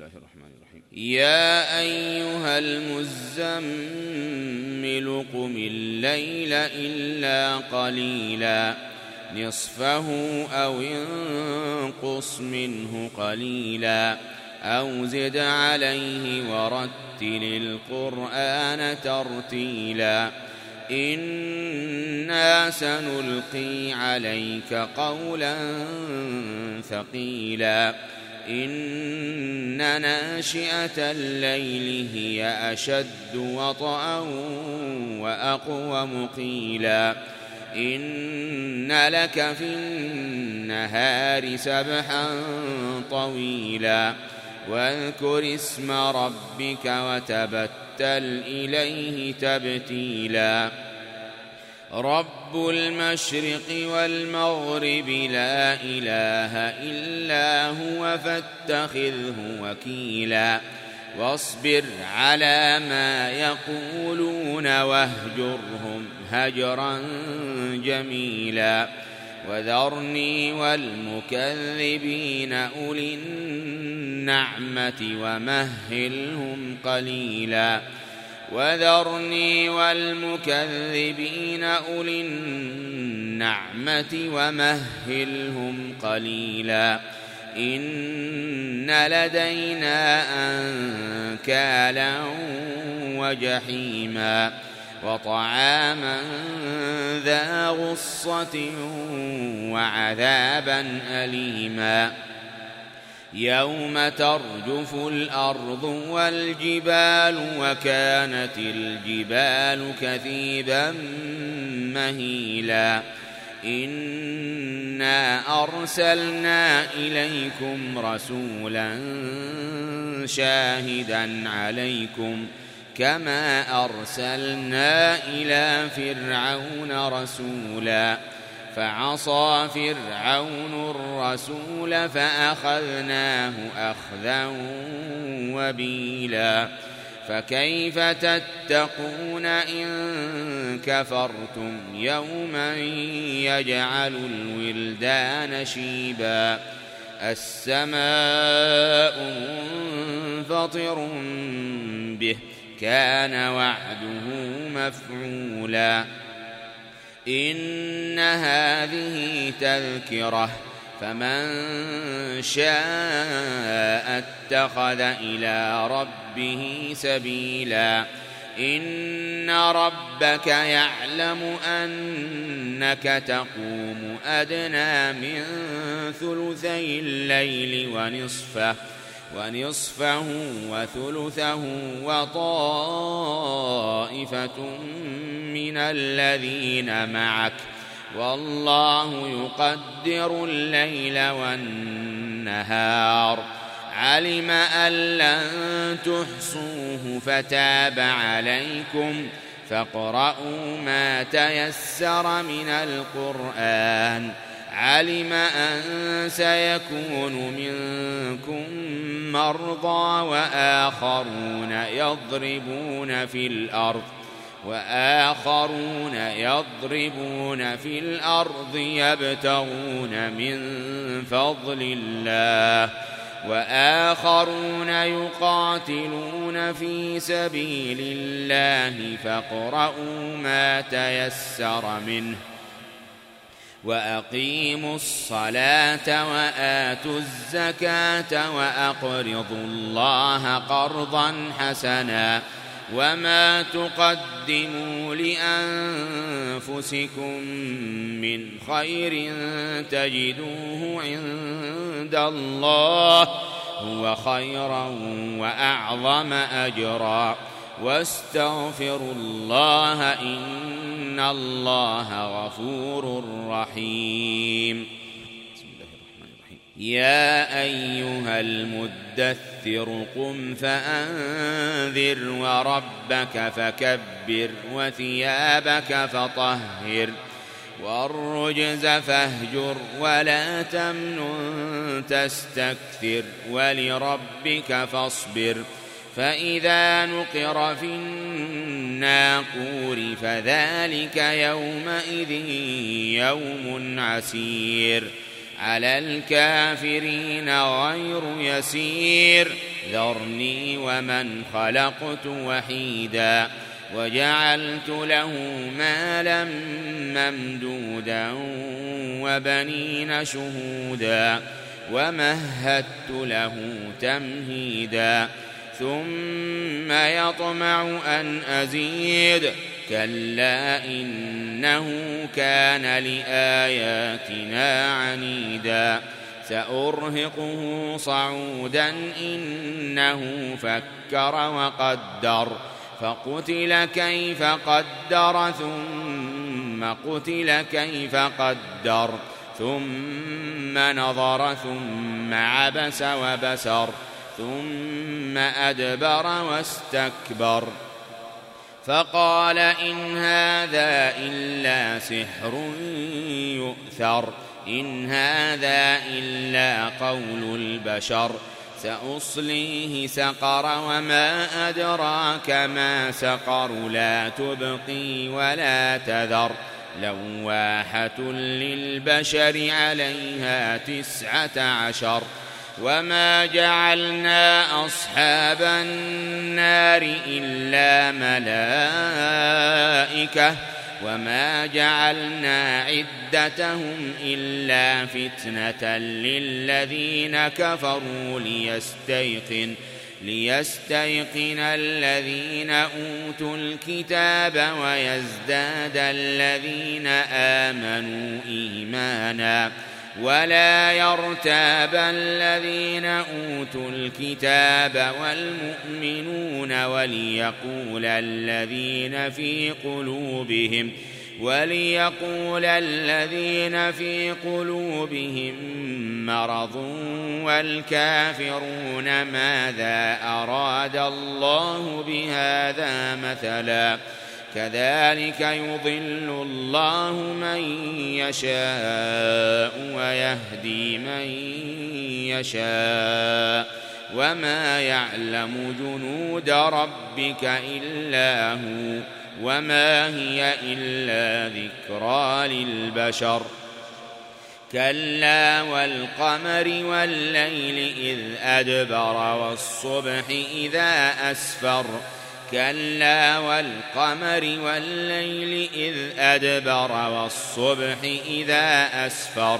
الله الرحمن الرحيم. يا أيها المزمل قم الليل إلا قليلا نصفه أو انقص منه قليلا أو زد عليه ورتل القرآن ترتيلا إنا سنلقي عليك قولا ثقيلا إن ناشئة الليل هي أشد وطئا وأقوم قيلا إن لك في النهار سبحا طويلا واذكر اسم ربك وتبتل إليه تبتيلا رب المشرق والمغرب لا إله إلا هو فاتخذه وكيلا واصبر على ما يقولون واهجرهم هجرا جميلا وذرني والمكذبين أولي النعمة ومهلهم قليلا وذرني والمكذبين أولي النعمة ومهلهم قليلا إن لدينا أنكالا وجحيما وطعاما ذا غصة وعذابا أليما يوم ترجف الأرض والجبال وكانت الجبال كثيبا مهيلا إنا أرسلنا إليكم رسولا شاهدا عليكم كما أرسلنا إلى فرعون رسولا فعصى فرعون الرسول فأخذناه أخذا وبيلا فكيف تتقون إن كفرتم يوما يجعل الولدان شيبا السماء منفطر به كان وعده مفعولا إن هذه تذكرة فمن شاء اتخذ إلى ربه سبيلا إن ربك يعلم أنك تقوم أدنى من ثلثي الليل ونصفه وثلثه وطائفة من الذين معك والله يقدر الليل والنهار علم أن لن تحصوه فتاب عليكم فاقرؤوا ما تيسر من القرآن علم أن سيكون منكم مرضى وآخرون يضربون في الأرض يبتغون من فضل الله وآخرون يقاتلون في سبيل الله فاقرؤوا ما تيسر منه وأقيموا الصلاة وآتوا الزكاة وأقرضوا الله قرضا حسنا وما تقدموا لأنفسكم من خير تجدوه عند الله هو خيرا وأعظم أجرا واستغفروا الله إن الله غفور رحيم. بسم الله الرحمن الرحيم. يا أيها المدثر قم فأنذر وربك فكبر وثيابك فطهر والرجز فاهجر ولا تمنن تستكثر ولربك فاصبر فإذا نقر في الناقور فذلك يومئذ يوم عسير على الكافرين غير يسير ذرني ومن خلقت وحيدا وجعلت له مالا ممدودا وبنين شهودا ومهدت له تمهيدا ثم يطمع أن أزيد كلا إنه كان لآياتنا عنيدا سأرهقه صعودا إنه فكر وقدر فقتل كيف قدر ثم قتل كيف قدر ثم نظر ثم عبس وبسر ثم أدبر واستكبر فقال إن هذا إلا سحر يؤثر إن هذا إلا قول البشر سأصليه سقر وما أدراك ما سقر لا تبقي ولا تذر لواحة للبشر عليها 19 وما جعلنا أصحاب النار إلا ملائكة وما جعلنا عدتهم إلا فتنة للذين كفروا ليستيقن الذين أوتوا الكتاب ويزداد الذين آمنوا إيمانا ولا يرتاب الذين أوتوا الكتاب والمؤمنون وليقول الذين في قلوبهم مرض والكافرون ماذا أراد الله بهذا مثلا كذلك يضل الله من يشاء ويهدي من يشاء وما يعلم جنود ربك إلا هو وما هي إلا ذكرى للبشر كلا والقمر والليل إذ أدبر والصبح إذا أسفر كلا والقمر والليل إذ أدبر والصبح إذا أسفر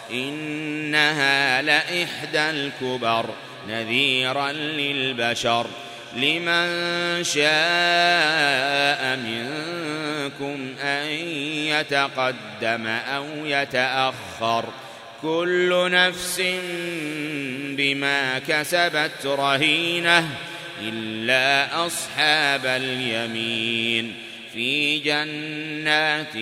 إنها لإحدى الكبر نذيرا للبشر لمن شاء منكم أن يتقدم أو يتأخر كل نفس بما كسبت رهينة إلا أصحاب اليمين في جنات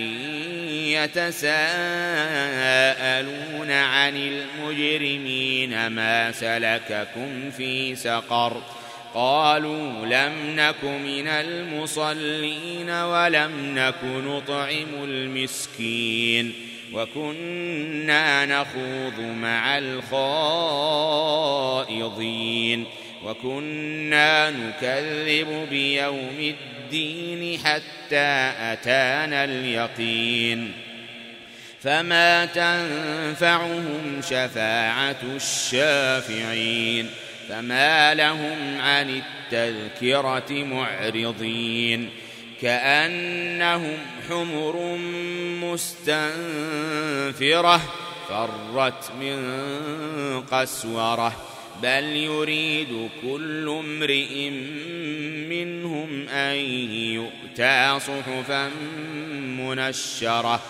يتساءلون عن المجرمين ما سلككم في سقر قالوا لم نك من المصلين ولم نك نطعم المسكين وكنا نخوض مع الخائضين وكنا نكذب بيوم الدين حتى أتانا اليقين فما تنفعهم شفاعة الشافعين فما لهم عن التذكرة معرضين كأنهم حمر مستنفرة فرت من قسورة بل يريد كل امرئ منهم أن يؤتى صحفا منشرة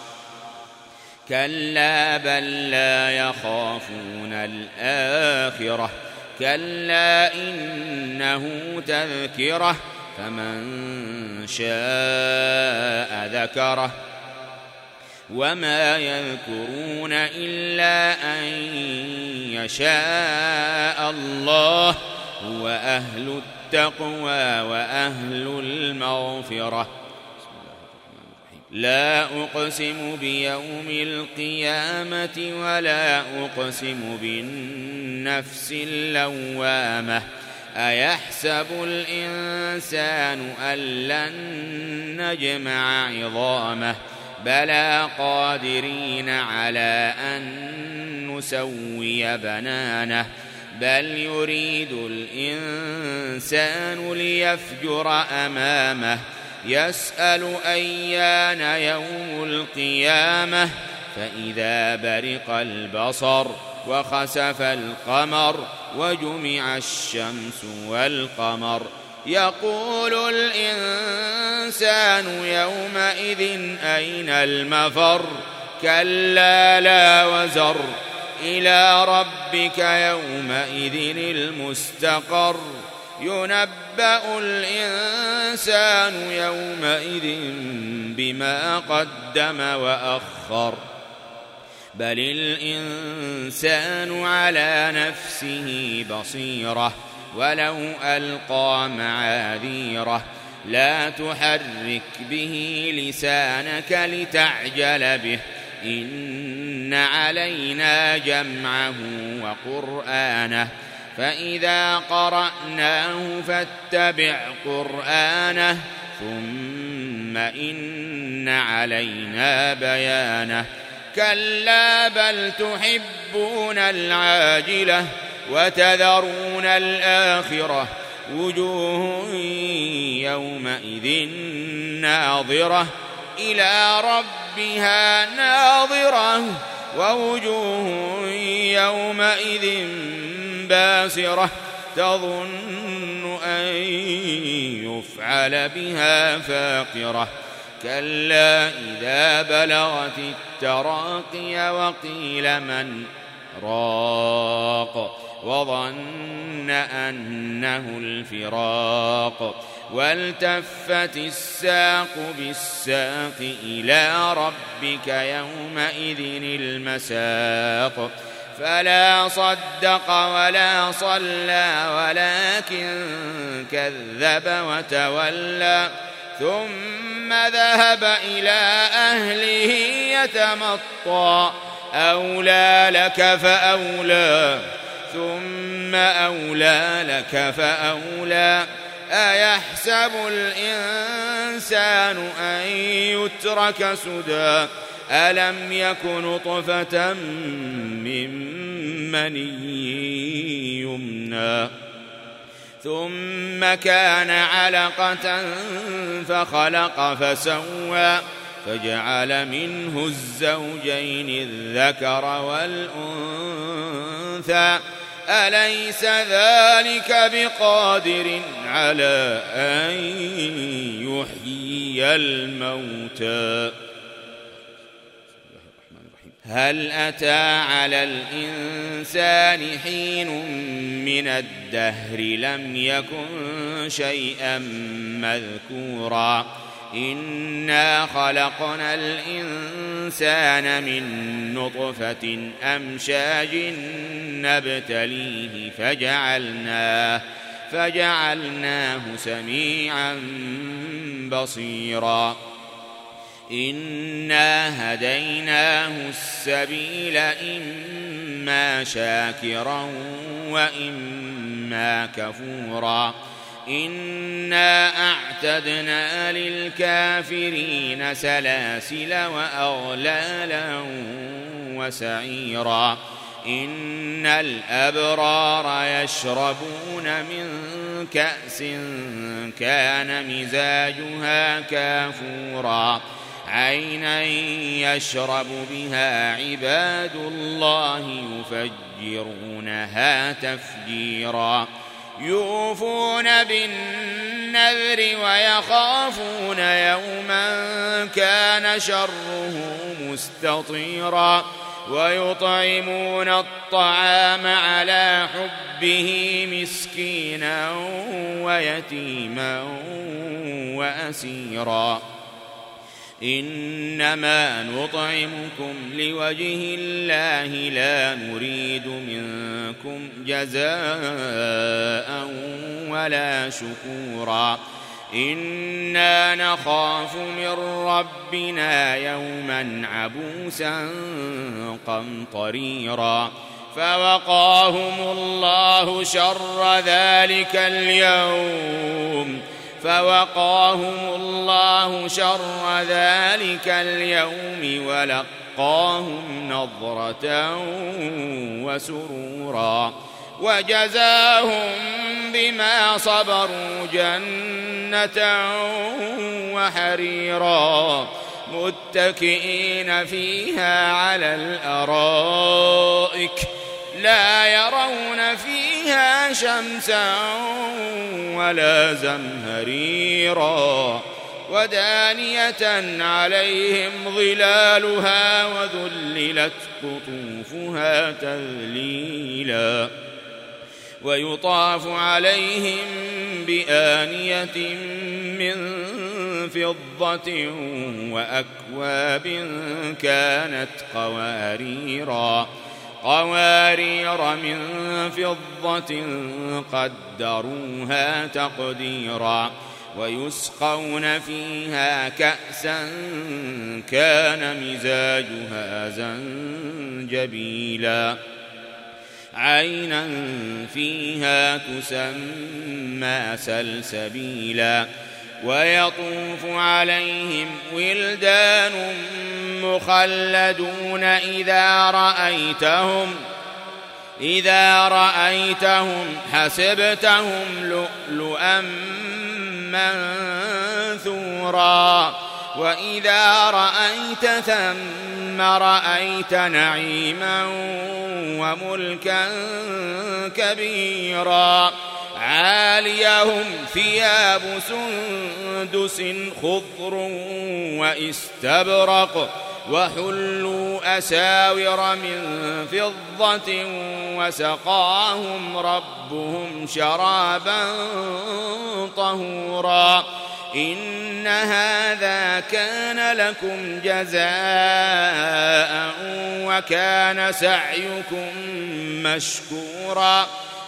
كلا بل لا يخافون الآخرة كلا إنه تذكرة فمن شاء ذكره وما يذكرون إلا أن يشاء الله هو أهل التقوى وأهل المغفرة لا أقسم بيوم القيامة ولا أقسم بالنفس اللوامة أيحسب الإنسان أن لن نجمع عظامه بلى قادرين على أن نسوي بنانه بل يريد الإنسان ليفجر أمامه يسأل أيان يوم القيامة فإذا برق البصر وخسف القمر وجمع الشمس والقمر يقول الإنسان يومئذ أين المفر كلا لا وزر إلى ربك يومئذ المستقر ينبأ الإنسان يومئذ بما قدم وأخر بل الإنسان على نفسه بصيرة ولو ألقى معاذيره لا تحرك به لسانك لتعجل به إن علينا جمعه وقرآنه فإذا قرأناه فاتبع قرآنه ثم إن علينا بيانه كلا بل تحبون العاجلة وتذرون الآخرة وجوه يومئذ ناظرة إلى ربها ناظرة ووجوه يومئذ باسرة تظن أن يفعل بها فاقرة كلا إذا بلغت التراقي وقيل من راق وظن أنه الفراق والتفت الساق بالساق إلى ربك يومئذ المساق فلا صدق ولا صلى ولكن كذب وتولى ثم ذهب إلى أهله يتمطى أولى لك فأولى ثم أولى لك فأولى أيحسب الإنسان أن يترك سدى ألم يك نطفة من مني يمنى ثم كان علقة فخلق فسوى فجعل منه الزوجين الذكر والأنثى أليس ذلك بقادر على أن يحيي الموتى هل أتى على الإنسان حين من الدهر لم يكن شيئا مذكورا إنا خلقنا الإنسان من نطفة أمشاج نبتليه فجعلناه سميعا بصيرا إنا هديناه السبيل إما شاكرا وإما كفورا إنا أعتدنا للكافرين سلاسل وأغلالا وسعيرا إن الأبرار يشربون من كأس كان مزاجها كافورا عينا يشرب بها عباد الله يفجرونها تفجيرا يوفون بالنذر ويخافون يوما كان شره مستطيرا ويطعمون الطعام على حبه مسكينا ويتيما وأسيرا إنما نطعمكم لوجه الله لا نريد منكم جزاء ولا شكورا إنا نخاف من ربنا يوما عبوسا قمطريرا فوقاهم الله شر ذلك اليوم ولقاهم نضرة وسرورا وجزاهم بما صبروا جنة وحريرا متكئين فيها على الأرائك لا يرون فيها شمسا ولا زمهريرا ودانية عليهم ظلالها وذللت قطوفها تذليلا ويطاف عليهم بآنية من فضة وأكواب كانت قوارير من فضة قدروها تقديرا ويسقون فيها كأسا كان مزاجها زنجبيلا عينا فيها تسمى سلسبيلا ويطوف عليهم ولدان مخلدون إذا رأيتهم حسبتهم لؤلؤا منثورا وإذا رأيت ثم رأيت نعيما وملكا كبيرا عاليهم ثياب سندس خضر واستبرق وحلوا أساور من فضة وسقاهم ربهم شرابا طهورا إن هذا كان لكم جزاء وكان سعيكم مشكورا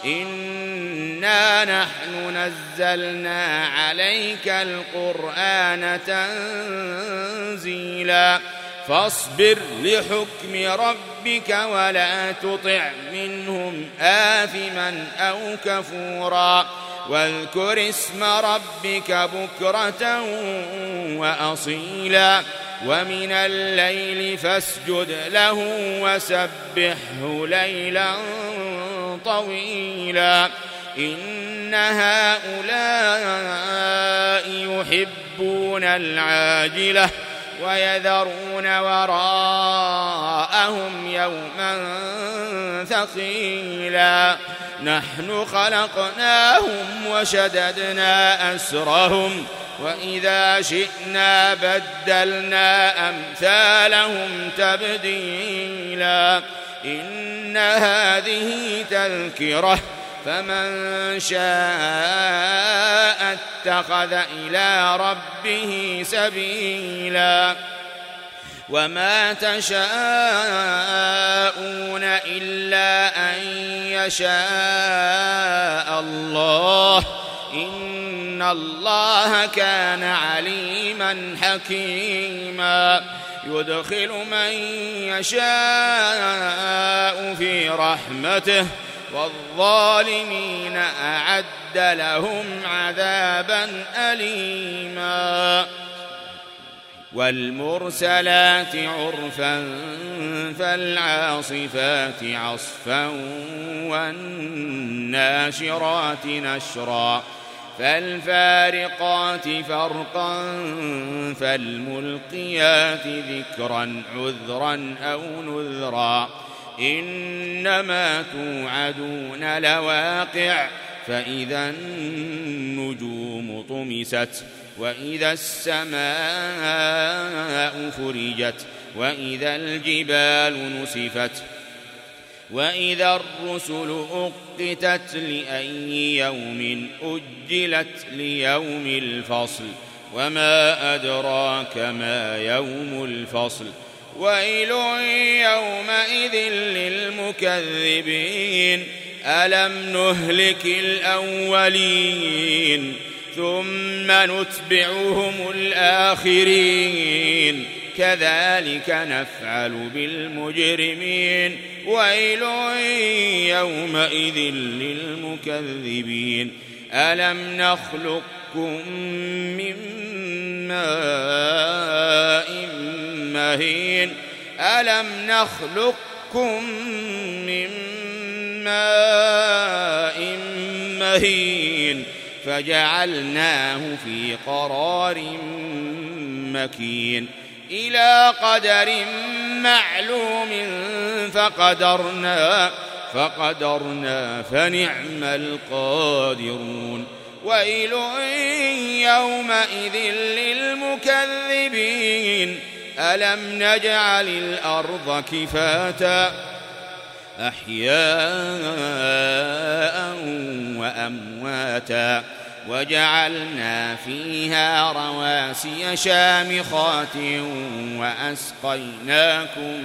إنا نحن نزلنا عليك القرآن تنزيلا فاصبر لحكم ربك ولا تطع منهم آثما أو كفورا واذكر اسم ربك بكرة وأصيلا ومن الليل فاسجد له وسبحه ليلا طويلا إن هؤلاء يحبون العاجلة ويذرون وراءهم يوما ثقيلا نحن خلقناهم وشددنا أسرهم وإذا شئنا بدلنا أمثالهم تبديلا إن هذه تذكرة فمن شاء اتخذ إلى ربه سبيلا وما تشاءون إلا أن يشاء الله إن الله كان عليما حكيما يدخل من يشاء في رحمته والظالمين أعد لهم عذابا أليما والمرسلات عرفا فالعاصفات عصفا والناشرات نشرا فالفارقات فرقا فالملقيات ذكرا عذرا أو نذرا إنما توعدون لواقع فإذا النجوم طمست وإذا السماء فرجت وإذا الجبال نسفت وإذا الرسل أقتت لأي يوم أجلت ليوم الفصل وما أدراك ما يوم الفصل ويل يومئذ للمكذبين ألم نهلك الأولين ثم نتبعهم الآخرين كذلك نفعل بالمجرمين ويل يومئذ للمكذبين ألم نخلقكم من ماء مهين ألم نخلقكم من ماء مهين فجعلناه في قرار مكين إلى قدر معلوم فقدرنا فنعم القادرون ويل يومئذ للمكذبين ألم نجعل الأرض كفاتا أحياء وأمواتا وجعلنا فيها رواسي شامخات وأسقيناكم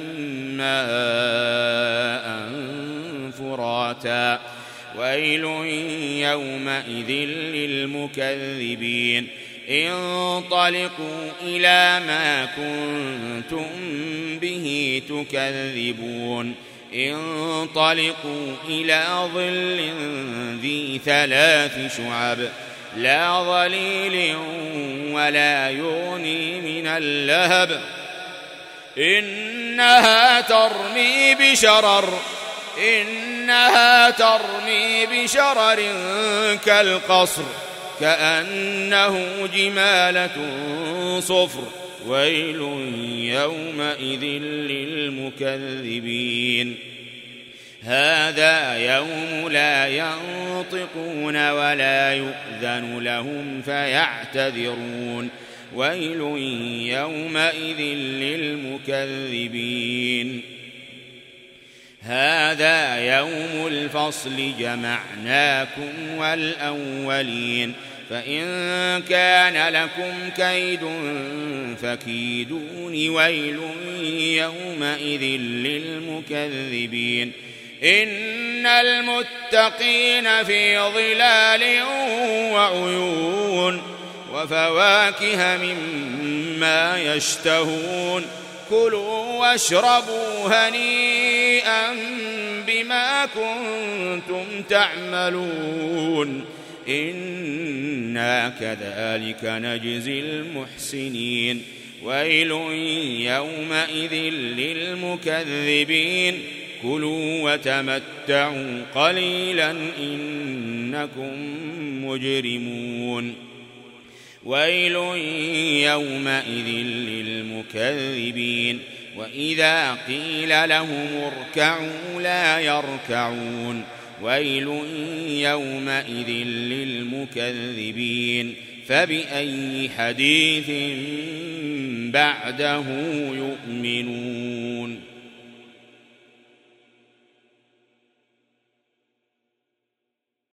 ماء فراتا ويل يومئذ للمكذبين انطلقوا إلى ما كنتم به تكذبون انطلقوا إلى ظل ذي 3 شعب لا ظليل ولا يغني من اللهب إنها ترمي بشرر كالقصر كأنه جمالة صفر ويل يومئذ للمكذبين هذا يوم لا ينطقون ولا يؤذن لهم فيعتذرون ويل يومئذ للمكذبين هذا يوم الفصل جمعناكم والأولين فإن كان لكم كيد فكيدون ويل يومئذ للمكذبين إن المتقين في ظلال وعيون وفواكه مما يشتهون كلوا واشربوا هنيئا بما كنتم تعملون إنا كذلك نجزي المحسنين ويل يومئذ للمكذبين كلوا وتمتعوا قليلا إنكم مجرمون ويل يومئذ للمكذبين وإذا قيل لهم اركعوا لا يركعون ويل يومئذ للمكذبين فبأي حديث بعده يؤمنون